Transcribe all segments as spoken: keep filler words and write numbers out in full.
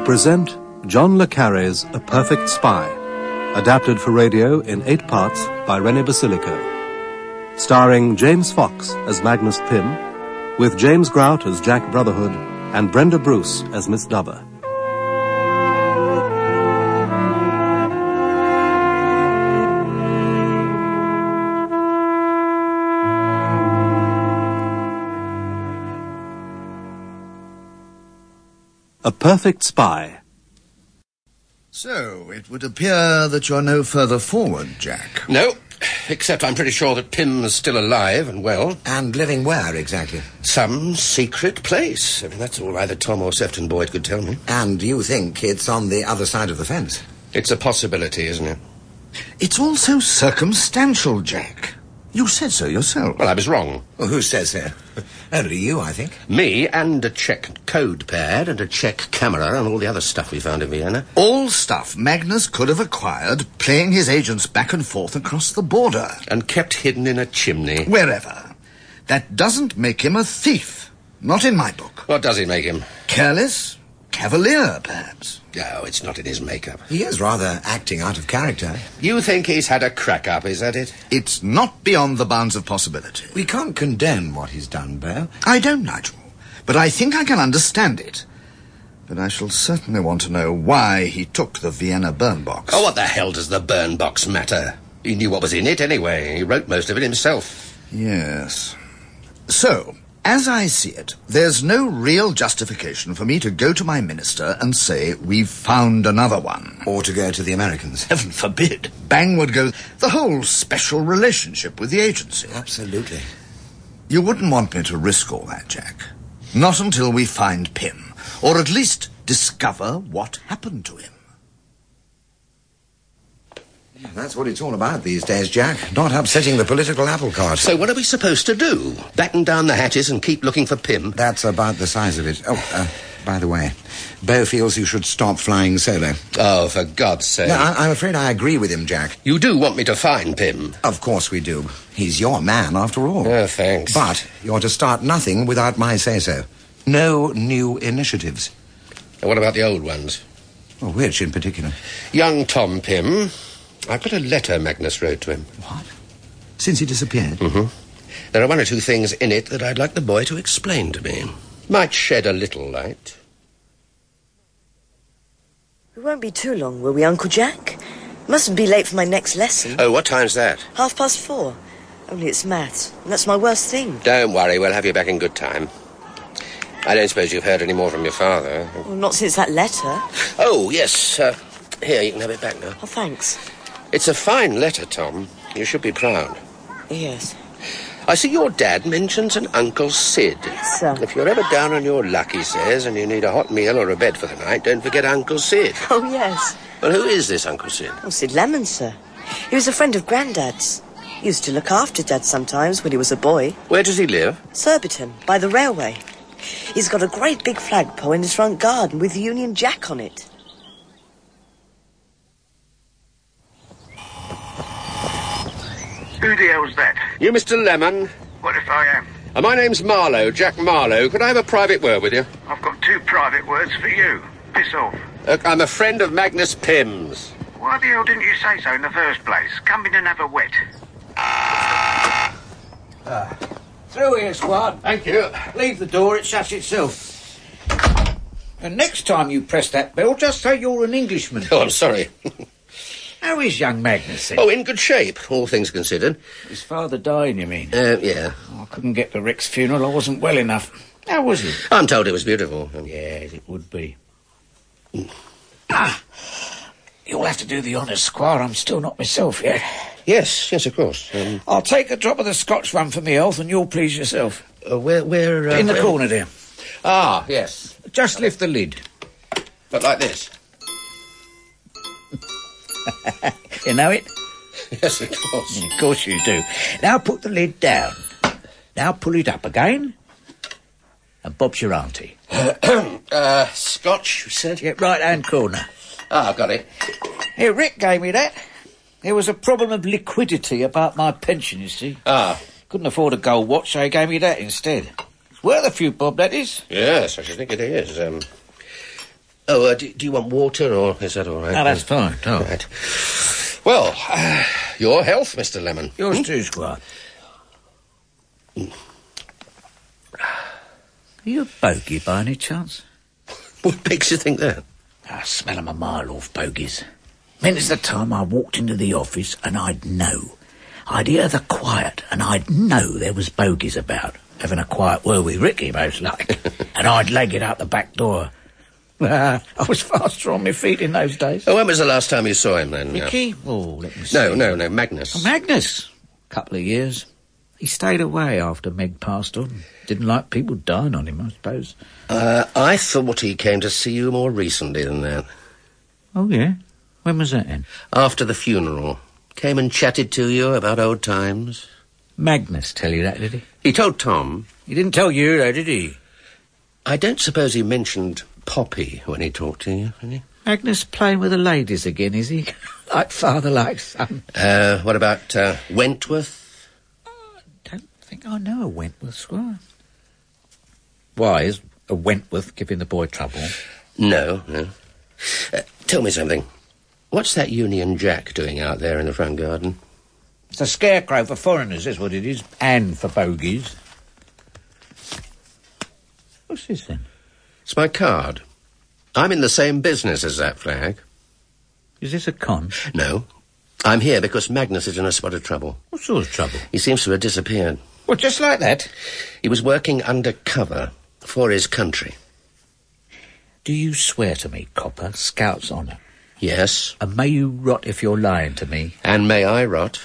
present John le Carre's A Perfect Spy, adapted for radio in eight parts by René Basilico, starring James Fox as Magnus Pym, with James Grout as Jack Brotherhood and Brenda Bruce as Miss Dubber. A Perfect Spy. So, it would appear that you're no further forward, Jack. No, except I'm pretty sure that Pym's still alive and well. And living where, exactly? Some secret place. I mean, that's all either Tom or Sefton Boyd could tell me. And you think it's on the other side of the fence? It's a possibility, isn't it? It's all so circumstantial, Jack. You said so yourself. Well, I was wrong. Well, who says so? Only you, I think. Me and a Czech code pad and a Czech camera and all the other stuff we found in Vienna. All stuff Magnus could have acquired playing his agents back and forth across the border. And kept hidden in a chimney. Wherever. That doesn't make him a thief. Not in my book. What does it make him? Careless. Cavalier, perhaps. No, it's not in his makeup. He is rather acting out of character. You think he's had a crack-up, is that it? It's not beyond the bounds of possibility. We can't condemn what he's done, Beau. I don't, Nigel. But I think I can understand it. But I shall certainly want to know why he took the Vienna burn box. Oh, what the hell does the burn box matter? He knew what was in it anyway. He wrote most of it himself. Yes. So, as I see it, there's no real justification for me to go to my minister and say, we've found another one. Or to go to the Americans. Heaven forbid. Bang would go the whole special relationship with the agency. Absolutely. You wouldn't want me to risk all that, Jack. Not until we find Pym. Or at least discover what happened to him. That's what it's all about these days, Jack. Not upsetting the political apple cart. So what are we supposed to do? Batten down the hatches and keep looking for Pym? That's about the size of it. Oh, uh, by the way, Beau feels you should stop flying solo. Oh, for God's sake. No, I- I'm afraid I agree with him, Jack. You do want me to find Pym? Of course we do. He's your man, after all. Oh, thanks. But you're to start nothing without my say-so. No new initiatives. And what about the old ones? Well, which in particular? Young Tom Pym. I've got a letter Magnus wrote to him. What? Since he disappeared? Mm-hmm. There are one or two things in it that I'd like the boy to explain to me. Might shed a little light. We won't be too long, will we, Uncle Jack? Mustn't be late for my next lesson. Oh, what time's that? Half past four. Only it's maths, and that's my worst thing. Don't worry, we'll have you back in good time. I don't suppose you've heard any more from your father? Well, not since that letter. Oh, yes. Uh, here, you can have it back now. Oh, thanks. It's a fine letter, Tom. You should be proud. Yes. I see your dad mentions an Uncle Sid. Yes, sir. If you're ever down on your luck, he says, and you need a hot meal or a bed for the night, don't forget Uncle Sid. Oh, yes. Well, who is this Uncle Sid? Oh, Sid Lemon, sir. He was a friend of Grandad's. He used to look after Dad sometimes when he was a boy. Where does he live? Surbiton, by the railway. He's got a great big flagpole in his front garden with the Union Jack on it. Who the hell's that? You, Mister Lemon? What if I am? Uh, my name's Marlowe, Jack Marlowe. Could I have a private word with you? I've got two private words for you. Piss off. Uh, I'm a friend of Magnus Pym's. Why the hell didn't you say so in the first place? Come in and have a wet. Uh, through here, squad. Thank you. Leave the door, it shuts itself. And next time you press that bell, just say you're an Englishman. Oh, I'm sorry. How is young Magnus, then? Oh, in good shape, all things considered. His father dying, you mean? Uh, yeah. Oh, I couldn't get to Rick's funeral, I wasn't well enough. How was he? I'm told it was beautiful. Yes, it would be. Ah, you'll have to do the honours, Squire. I'm still not myself yet. Yes, yes, of course. Um, I'll take a drop of the Scotch rum for me health and you'll please yourself. uh, where, where... Uh, In the where... corner there. Ah, yes. Just lift the lid. But like this? You know it? Yes, of course. Of course you do. Now put the lid down. Now pull it up again. And Bob's your auntie. uh, Scotch, you said? Yeah, right-hand corner. Ah, I've got it. Here, Rick gave me that. There was a problem of liquidity about my pension, you see. Ah. Couldn't afford a gold watch, so he gave me that instead. It's worth a few bob, that is. Yes, I should think it is. Um, Oh, uh, do, do you want water, or is that all right? No, that's fine. No. Right. Well, uh, your health, Mister Lemon. Yours Hmm? too, Squire. Are you a bogey by any chance? What makes you think that? I smell 'em a mile off, bogies. Many's the time I walked into the office and I'd know. I'd hear the quiet and I'd know there was bogies about. Having a quiet word with Ricky, most like. And I'd leg it out the back door. I was faster on my feet in those days. Oh, when was the last time you saw him, then? Ricky? Oh, let me see. No, no, no, Magnus. Oh, Magnus. Couple of years. He stayed away after Meg passed on. Didn't like people dying on him, I suppose. Uh, I thought he came to see you more recently than that. Oh, yeah? When was that, then? After the funeral. Came and chatted to you about old times. Magnus tell you that, did he? He told Tom. He didn't tell you, though, did he? I don't suppose he mentioned Poppy when he talked to you, did he? Magnus playing with the ladies again, is he? Like father, like son. Uh, what about uh, Wentworth? I don't think I know a Wentworth, Squire. Why, is a Wentworth giving the boy trouble? No, no. Uh, tell me something. What's that Union Jack doing out there in the front garden? It's a scarecrow for foreigners, is what it is. And for bogies. What's this, then? It's my card. I'm in the same business as that flag. Is this a con? No. I'm here because Magnus is in a spot of trouble. What sort of trouble? He seems to have disappeared. Well, just like that? He was working undercover for his country. Do you swear to me, Copper, Scout's honour? Yes. And may you rot if you're lying to me. And may I rot?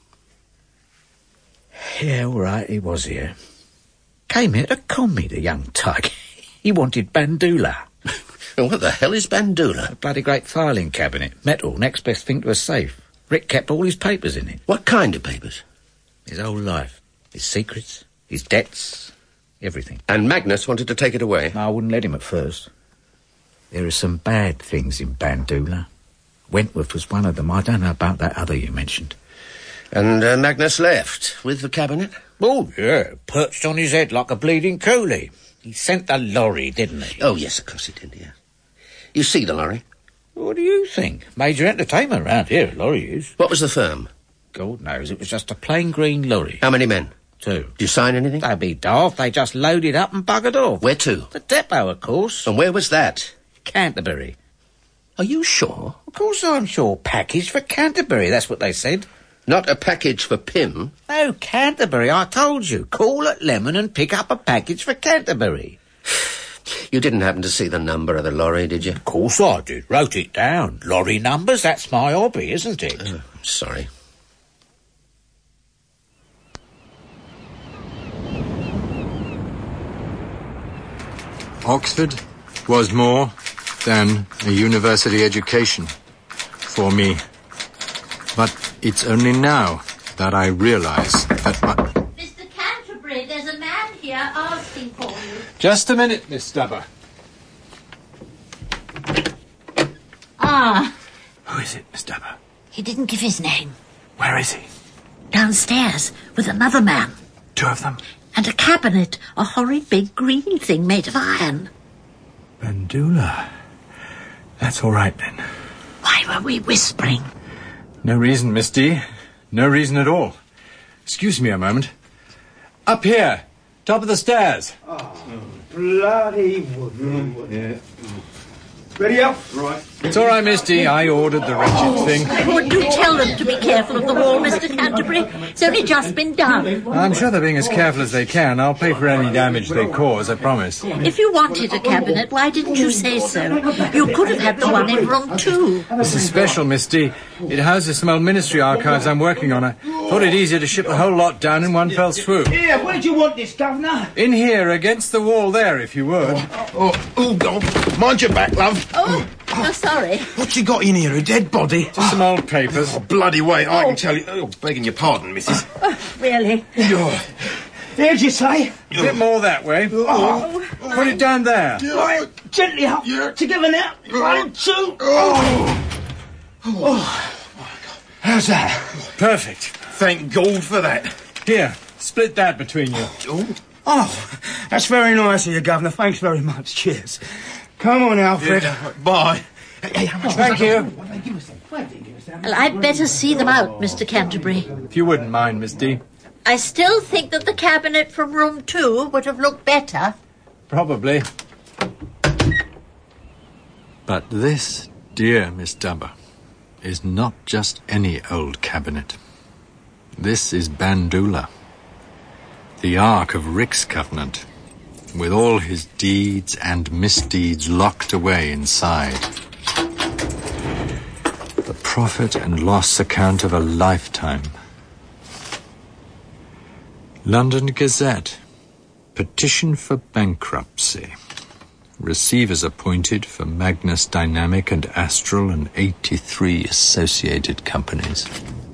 Yeah, all right, he was here. Came here to con me, the young tug. He wanted Bandula. What the hell is Bandula? A bloody great filing cabinet. Metal, next best thing to a safe. Rick kept all his papers in it. What kind of papers? His whole life. His secrets, his debts, everything. And Magnus wanted to take it away? I wouldn't let him at first. There are some bad things in Bandula. Wentworth was one of them. I don't know about that other you mentioned. And uh, Magnus left with the cabinet? Oh, yeah, perched on his head like a bleeding coolie. He sent the lorry, didn't he? Oh, yes, of course he did, yeah. You see the lorry? What do you think? Major entertainment around here, a lorry is. What was the firm? God knows, it was just a plain green lorry. How many men? Two. Did you sign anything? They'd be daft. They just loaded up and buggered off. Where to? The depot, of course. And where was that? Canterbury. Are you sure? Of course I'm sure. Package for Canterbury, that's what they said. Not a package for Pym? No, Canterbury, I told you. Call at Lemon and pick up a package for Canterbury. You didn't happen to see the number of the lorry, did you? Of course I did. Wrote it down. Lorry numbers, that's my hobby, isn't it? Oh, sorry. Oxford was more than a university education for me. But it's only now that I realise that my... Mister Canterbury, there's a man here asking for you. Just a minute, Miss Stubber. Ah. Who is it, Miss Stubber? He didn't give his name. Where is he? Downstairs, with another man. Two of them? And a cabinet, a horrid big green thing made of iron. Bandula. That's all right, then. Why were we whispering? No reason, Miss D. No reason at all. Excuse me a moment. Up here. Top of the stairs. Oh, bloody wood. wood. Yeah. Ready up? Right. It's all right, Miss D. I ordered the wretched thing. Oh, do tell them to be careful of the wall, Mister Canterbury. It's only just been done. I'm sure they're being as careful as they can. I'll pay for any damage they cause, I promise. If you wanted a cabinet, why didn't you say so? You could have had the one in room two. This is special, Miss D. It houses some old ministry archives I'm working on. I thought it easier to ship the whole lot down in one fell swoop. Yeah, where did you want this, Governor? In here, against the wall there, if you would. Oh, oh, God. Mind your back, love. Oh, oh, sorry. What you got in here, a dead body? Just some old papers. Oh, bloody way, I can tell you. Oh, begging your pardon, missus. Oh, really? Oh. Here'd you say? A bit more that way. Oh. Put it down there. Right, gently up. Yeah. Together now. One, two. Oh. Oh. How's that? Perfect. Thank God for that. Here, split that between you. Oh, oh that's very nice of you, Governor. Thanks very much. Cheers. Come on, Alfred. Yeah, bye. Hey, how much Thank you. Well, I'd better see them out, Mister Canterbury. If you wouldn't mind, Miss D. I still think that the cabinet from room two would have looked better. Probably. But this, dear Miss Dubber, is not just any old cabinet. This is Bandoola, the Ark of Rick's Covenant, with all his deeds and misdeeds locked away inside. The profit and loss account of a lifetime. London Gazette. Petition for bankruptcy. Receivers appointed for Magnus Dynamic and Astral and eighty-three associated companies.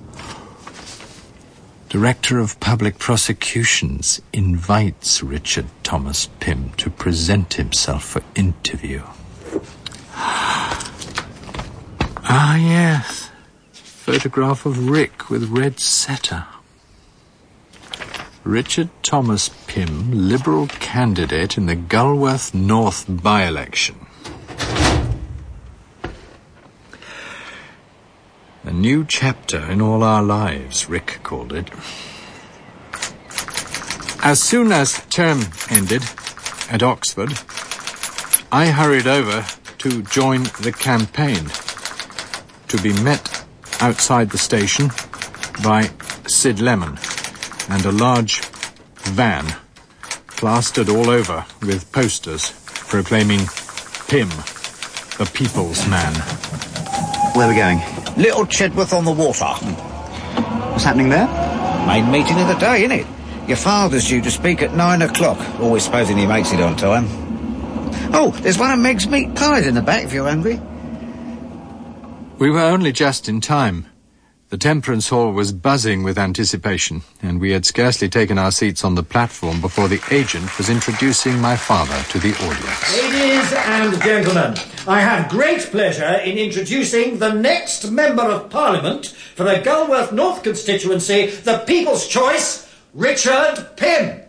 Director of Public Prosecutions invites Richard Thomas Pym to present himself for interview. Ah, yes. Photograph of Rick with red setter. Richard Thomas Pym, Liberal candidate in the Gulworth North by-election. A new chapter in all our lives, Rick called it. As soon as term ended at Oxford, I hurried over to join the campaign, to be met outside the station by Sid Lemon and a large van plastered all over with posters proclaiming Pym, the people's man. Where are we going? Little Chedworth on the water. What's happening there? Main meeting of the day, innit? Your father's due to speak at nine o'clock, always supposing he makes it on time. Oh, there's one of Meg's meat pies in the back if you're hungry. We were only just in time. The Temperance Hall was buzzing with anticipation, and we had scarcely taken our seats on the platform before the agent was introducing my father to the audience. Ladies and gentlemen, I have great pleasure in introducing the next Member of Parliament for the Gulworth North constituency, the People's Choice, Richard Pym.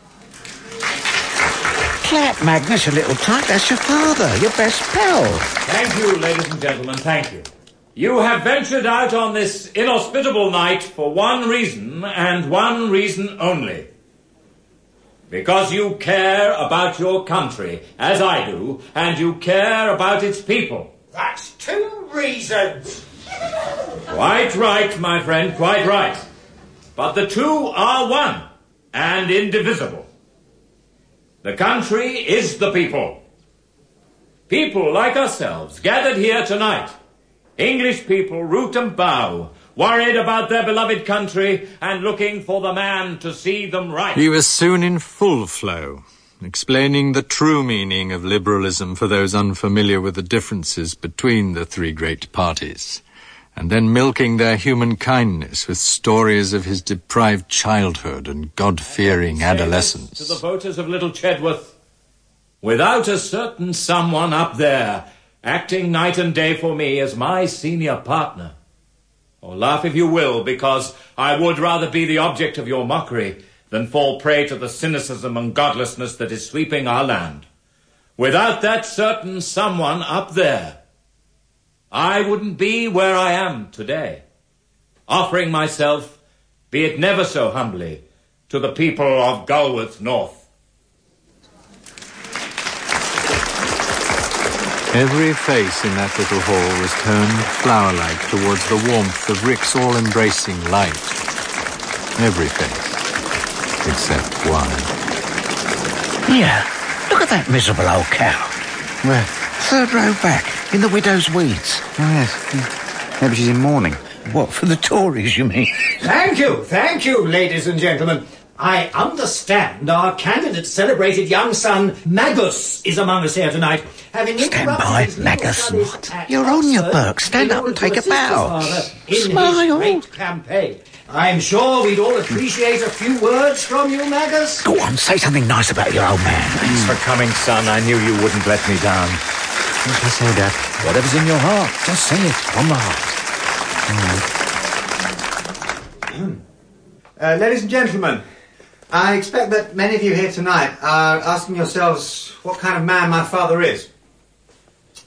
Clap, Magnus, a little tight. That's your father, your best pal. Thank you, ladies and gentlemen, thank you. You have ventured out on this inhospitable night for one reason, and one reason only. Because you care about your country, as I do, and you care about its people. That's two reasons. Quite right, my friend, quite right. But the two are one, and indivisible. The country is the people. People like ourselves, gathered here tonight. English people, root and bough, worried about their beloved country and looking for the man to see them right. He was soon in full flow, explaining the true meaning of liberalism for those unfamiliar with the differences between the three great parties, and then milking their human kindness with stories of his deprived childhood and God-fearing adolescence. To the voters of Little Chedworth, without a certain someone up there acting night and day for me as my senior partner. Or laugh if you will, because I would rather be the object of your mockery than fall prey to the cynicism and godlessness that is sweeping our land. Without that certain someone up there, I wouldn't be where I am today, offering myself, be it never so humbly, to the people of Gulworth North. Every face in that little hall was turned flower-like towards the warmth of Rick's all-embracing light. Every face, except one. Yeah, look at that miserable old cow. Where? Third row back, in the widow's weeds. Oh, yes. Maybe she's in mourning. What, for the Tories, you mean? Thank you, thank you, ladies and gentlemen. I understand our candidate's celebrated young son, Magus, is among us here tonight. Having Stand by, Magus. What? You're on your Burke. Stand up and take a bow. Smile. Great campaign. I'm sure we'd all appreciate a few words from you, Magus. Go on, say something nice about your old man. Thanks for coming, son. I knew you wouldn't let me down. What did I say, Dad? Whatever's in your heart. Just say it from the heart. uh, ladies and gentlemen, I expect that many of you here tonight are asking yourselves what kind of man my father is.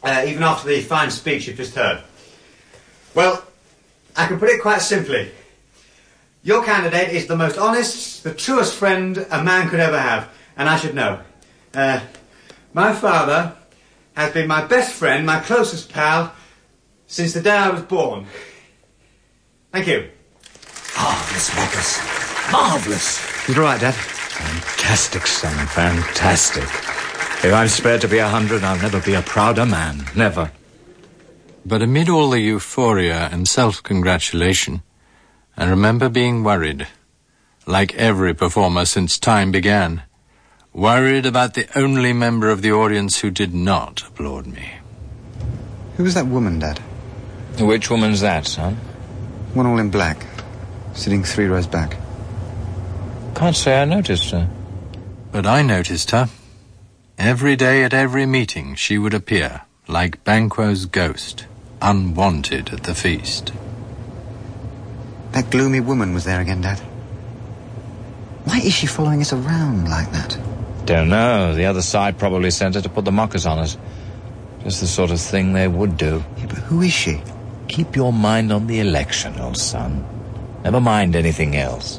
uh, even after the fine speech you've just heard. Well, I can put it quite simply. Your candidate is the most honest, the truest friend a man could ever have, and I should know. Uh, my father has been my best friend, my closest pal, since the day I was born. Thank you. Marvellous, Magnus. Marvellous. You're right, Dad. Fantastic, son, fantastic. If I'm spared to be a hundred, I'll never be a prouder man. Never. But amid all the euphoria and self-congratulation, I remember being worried, like every performer since time began, worried about the only member of the audience who did not applaud me. Who was that woman, Dad? Which woman's that, son? One all in black, sitting three rows back. Can't say I noticed her. But I noticed her. Every day at every meeting she would appear, like Banquo's ghost, unwanted at the feast. That gloomy woman was there again, Dad. Why is she following us around like that? Don't know. The other side probably sent her to put the mockers on us. Just the sort of thing they would do. Yeah, but who is she? Keep your mind on the election, old son. Never mind anything else.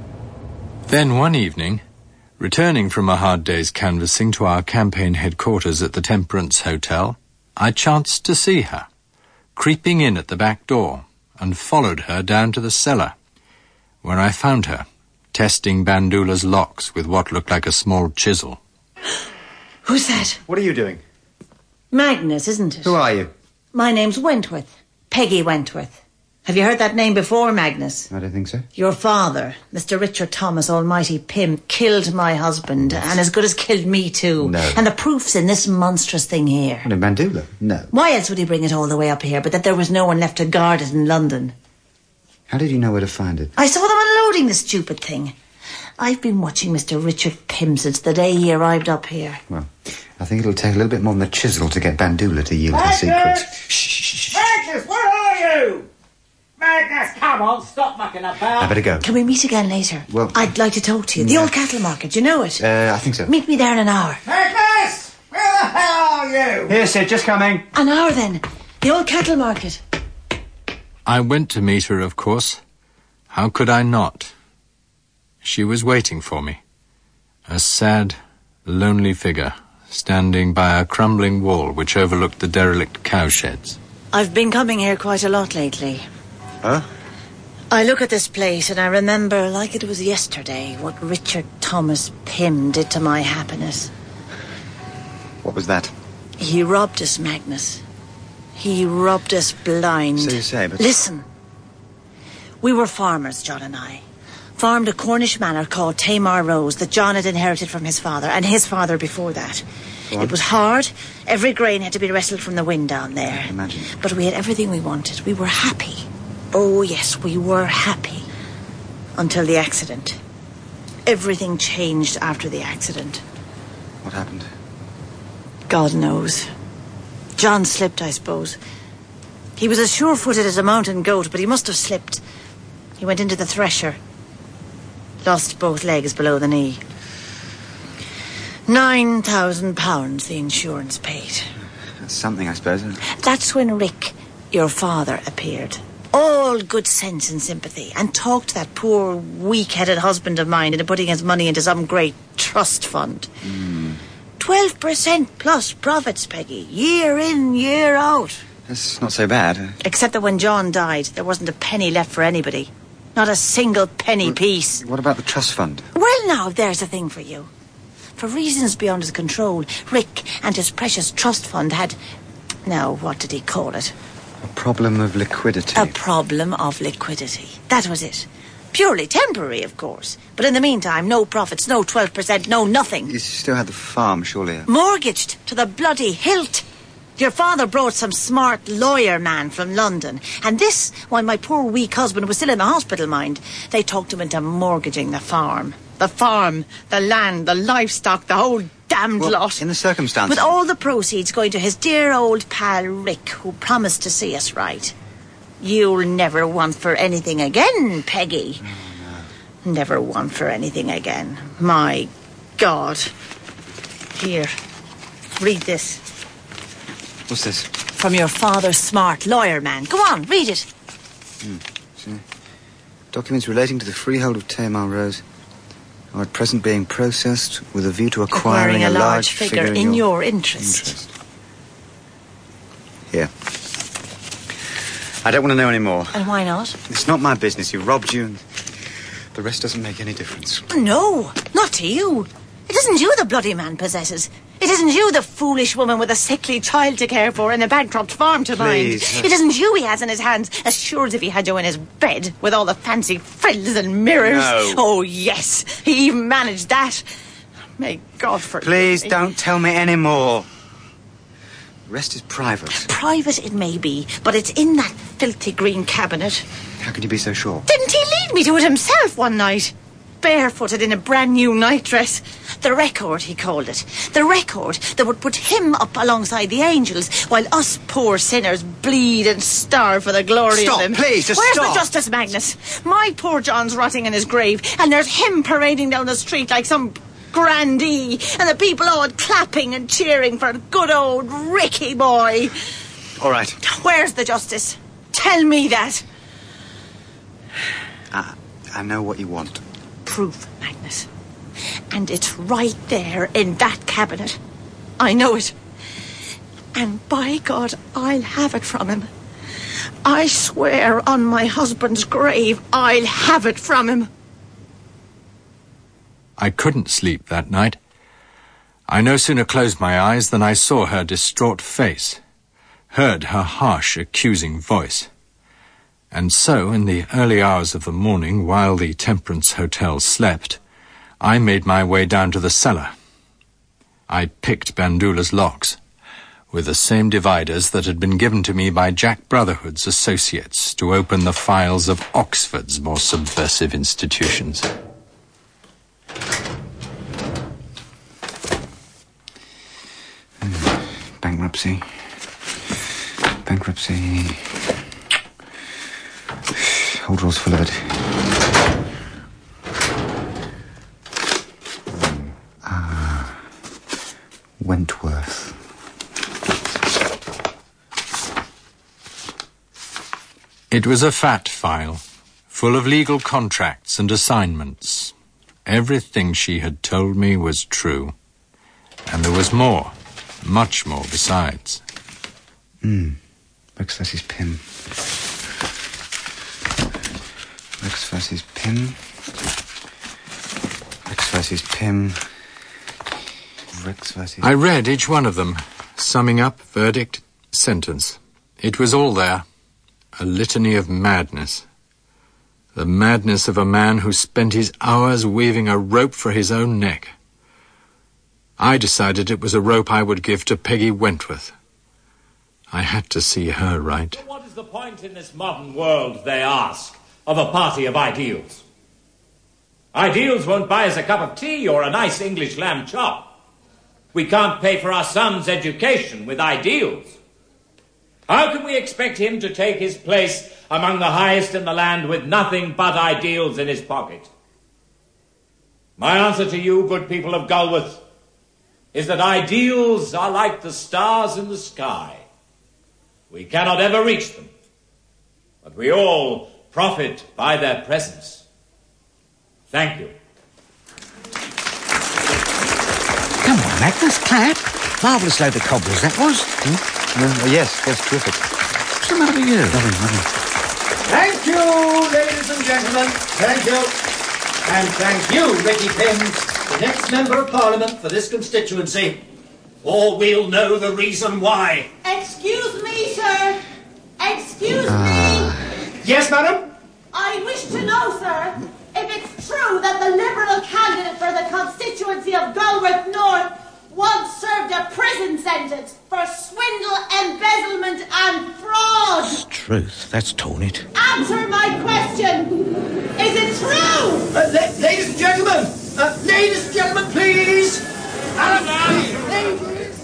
Then one evening, returning from a hard day's canvassing to our campaign headquarters at the Temperance Hotel, I chanced to see her, creeping in at the back door, and followed her down to the cellar, where I found her, testing Bandula's locks with what looked like a small chisel. Who's that? What are you doing? Magnus, isn't it? Who are you? My name's Wentworth. Peggy Wentworth. Have you heard that name before, Magnus? I don't think so. Your father, Mister Richard Thomas Almighty Pym, killed my husband, yes. and as good as killed me too. No. And the proof's in this monstrous thing here. What, in Bandula? No. Why else would he bring it all the way up here, but that there was no one left to guard it in London? How did you know where to find it? I saw them unloading the stupid thing. I've been watching Mister Richard Pym since the day he arrived up here. Well, I think it'll take a little bit more than the chisel to get Bandula to yield her secrets. Shh! Magnus, where are you? Magnus, come on, stop mucking about. I better go. Can we meet again later? Well, I'd like to talk to you. The yeah. old cattle market, you know it? Uh, I think so. Meet me there in an hour. Magnus! Where the hell are you? Here, Sid, just coming. An hour then. The old cattle market. I went to meet her, of course. How could I not? She was waiting for me. A sad, lonely figure, standing by a crumbling wall which overlooked the derelict cowsheds. I've been coming here quite a lot lately. Huh? I look at this place and I remember, like it was yesterday, what Richard Thomas Pym did to my happiness. What was that? He robbed us, Magnus. He robbed us blind. So you say, but... Listen. We were farmers, John and I. Farmed a Cornish manor called Tamar Rose that John had inherited from his father, and his father before that. It was hard. Every grain had to be wrestled from the wind down there. Imagine. But we had everything we wanted. We were happy. Oh, yes, we were happy. Until the accident. Everything changed after the accident. What happened? God knows. John slipped, I suppose. He was as sure-footed as a mountain goat, but he must have slipped. He went into the thresher. Lost both legs below the knee. Nine thousand pounds the insurance paid. That's something, I suppose. That's when Rick, your father, appeared. All good sense and sympathy, and talked to that poor, weak-headed husband of mine into putting his money into some great trust fund. Mm. Twelve percent plus profits, Peggy, year in, year out. That's not so bad. Except that when John died, there wasn't a penny left for anybody. Not a single penny well, piece. What about the trust fund? Well, now, there's a thing for you. For reasons beyond his control, Rick and his precious trust fund had... Now, what did he call it? A problem of liquidity. A problem of liquidity. That was it. Purely temporary, of course. But in the meantime, no profits, no twelve percent, no nothing. You still had the farm, surely. Mortgaged to the bloody hilt. Your father brought some smart lawyer man from London. And this, while my poor weak husband was still in the hospital, mind, they talked him into mortgaging the farm. The farm, the land, the livestock, the whole damned well, lot. In the circumstances... With all the proceeds going to his dear old pal Rick, who promised to see us right. You'll never want for anything again, Peggy. Oh, no. Never want for anything again. My God. Here, read this. What's this? From your father's smart lawyer man. Go on, read it. Hmm. See? Documents relating to the freehold of Tamar Rose are at present being processed with a view to acquiring, Acquiring a, a large figure, figure in your, your interest. interest. Here. I don't want to know any more. And why not? It's not my business. You robbed you, and the rest doesn't make any difference. No, not to you. It isn't you the bloody man possesses. It isn't you the foolish woman with a sickly child to care for and a bankrupt farm to Please. mind. It isn't you he has in his hands, as sure as if he had you in his bed, with all the fancy frills and mirrors. No. Oh, yes, he even managed that. May God forgive Please me. don't tell me any more. The rest is private. Private it may be, but it's in that filthy green cabinet. How can you be so sure? Didn't he lead me to it himself one night? Barefooted in a brand new nightdress. The record, he called it. The record that would put him up alongside the angels, while us poor sinners bleed and starve for the glory Stop, of them. please, just Where's stop. the justice, Magnus? My poor John's rotting in his grave, and there's him parading down the street like some grandee, and the people all clapping and cheering for good old Ricky boy. All right. Where's the justice? Tell me that. I, I know what you want. Proof, Magnus. And it's right there in that cabinet. I know it. And by God, I'll have it from him. I swear on my husband's grave, I'll have it from him. I couldn't sleep that night. I no sooner closed my eyes than I saw her distraught face, heard her harsh, accusing voice. And so, in the early hours of the morning, while the Temperance Hotel slept, I made my way down to the cellar. I picked Bandula's locks, with the same dividers that had been given to me by Jack Brotherhood's associates to open the files of Oxford's more subversive institutions. Bankruptcy. Bankruptcy. Whole drawer's full of it. Ah. Wentworth. It was a fat file, full of legal contracts and assignments. Everything she had told me was true. And there was more, much more besides. Hmm. Rex versus Pym. Rex versus Pym. Rex versus Pym. Rex versus... I read each one of them, summing up verdict, sentence. It was all there. A litany of madness. The madness of a man who spent his hours weaving a rope for his own neck. I decided it was a rope I would give to Peggy Wentworth. I had to see her right. But what is the point in this modern world, they ask, of a party of ideals? Ideals won't buy us a cup of tea or a nice English lamb chop. We can't pay for our son's education with ideals. How can we expect him to take his place among the highest in the land with nothing but ideals in his pocket? My answer to you, good people of Gulworth, is that ideals are like the stars in the sky. We cannot ever reach them, but we all profit by their presence. Thank you. Come on, Magnus, clap. Marvellous load of cobblers, that was. Hmm? Uh, yes, yes, terrific. What's the matter with you? Nothing, nothing. Thank you, ladies and gentlemen. Thank you. And thank you, Ricky Pym, the next Member of Parliament for this constituency. Or we'll know the reason why. Excuse me, sir. Excuse Ah. me. Yes, madam? I wish to know, sir, if it's true that the Liberal candidate for the constituency of Gulworth North once served a prison sentence for swindle, embezzlement and fraud. Truth, that's torn it. Answer my question. Is it true? Uh, la- ladies and gentlemen. Uh, ladies and gentlemen, please. Alan, ladies.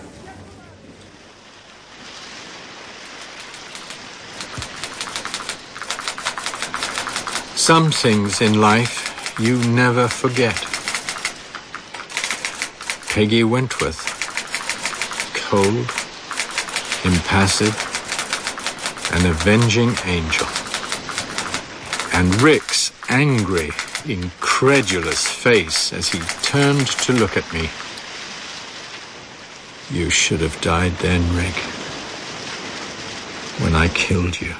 Some things in life you never forget. Peggy Wentworth. Cold, impassive, an avenging angel. And Rick's angry, incredulous face as he turned to look at me. You should have died then, Rick, when I killed you.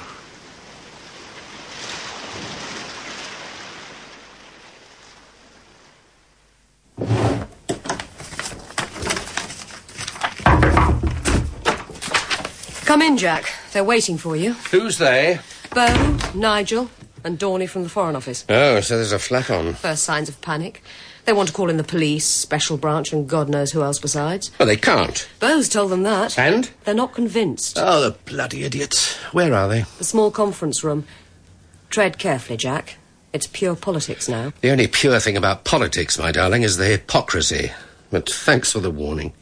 Come in, Jack. They're waiting for you. Who's they? Bo, Nigel, and Dorney from the Foreign Office. Oh, so there's a flat on. First signs of panic. They want to call in the police, special branch, and God knows who else besides. Well, they can't. Bo's told them that. And? They're not convinced. Oh, the bloody idiots. Where are they? The small conference room. Tread carefully, Jack. It's pure politics now. The only pure thing about politics, my darling, is the hypocrisy. But thanks for the warning.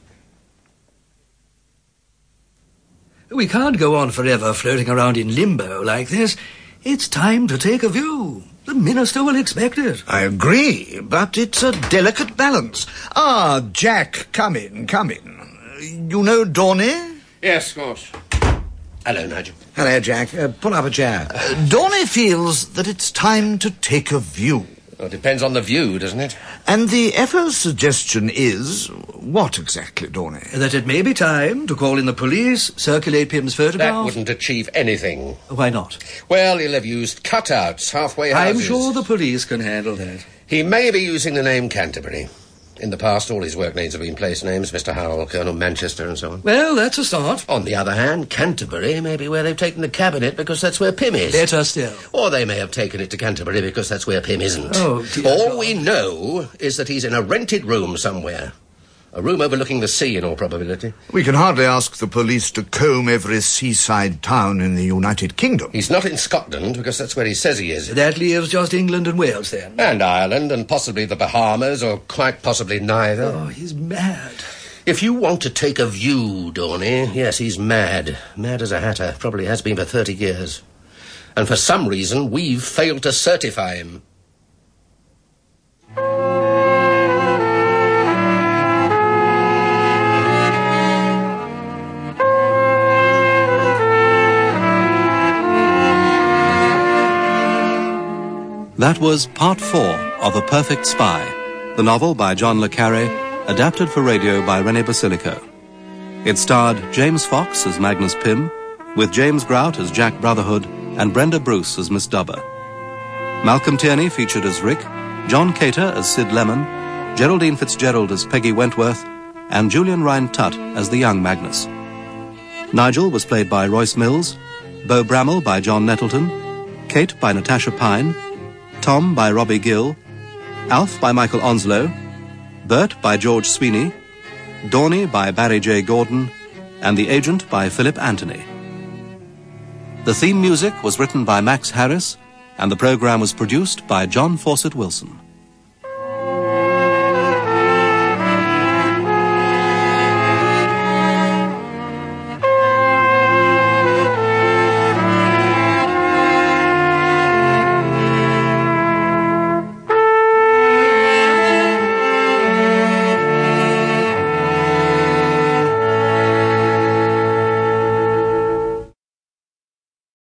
We can't go on forever floating around in limbo like this. It's time to take a view. The minister will expect it. I agree, but it's a delicate balance. Ah, Jack, come in, come in. You know Dorney? Yes, of course. Hello, Nigel. Hello, Jack. Uh, pull up a chair. Uh, Dorney feels that it's time to take a view. Well, it depends on the view, doesn't it? And the F O's suggestion is... what exactly, Dorney? That it may be time to call in the police, circulate Pym's photograph. That wouldn't achieve anything. Why not? Well, he'll have used cutouts, halfway houses. I'm sure the police can handle that. He may be using the name Canterbury. In the past, all his work names have been place names, Mister Howell, Colonel Manchester, and so on. Well, that's a start. On the other hand, Canterbury may be where they've taken the cabinet because that's where Pym is. Better still. Or they may have taken it to Canterbury because that's where Pym isn't. Oh, dear All God. we know is that he's in a rented room somewhere. A room overlooking the sea, in all probability. We can hardly ask the police to comb every seaside town in the United Kingdom. He's not in Scotland, because that's where he says he is. That leaves just England and Wales, then. And Ireland, and possibly the Bahamas, or quite possibly neither. Oh, he's mad. If you want to take a view, Dorney, yes, he's mad. Mad as a hatter. Probably has been for thirty years. And for some reason, we've failed to certify him. That was part four of A Perfect Spy, the novel by John le Carré, adapted for radio by René Basilico. It starred James Fox as Magnus Pym, with James Grout as Jack Brotherhood and Brenda Bruce as Miss Dubber. Malcolm Tierney featured as Rick, John Cater as Sid Lemon, Geraldine Fitzgerald as Peggy Wentworth, and Julian Rhine Tutt as the young Magnus. Nigel was played by Royce Mills, Beau Bramall by John Nettleton, Kate by Natasha Pine, Tom by Robbie Gill, Alf by Michael Onslow, Bert by George Sweeney, Dorney by Barry J. Gordon, and The Agent by Philip Anthony. The theme music was written by Max Harris, and the program was produced by John Fawcett Wilson.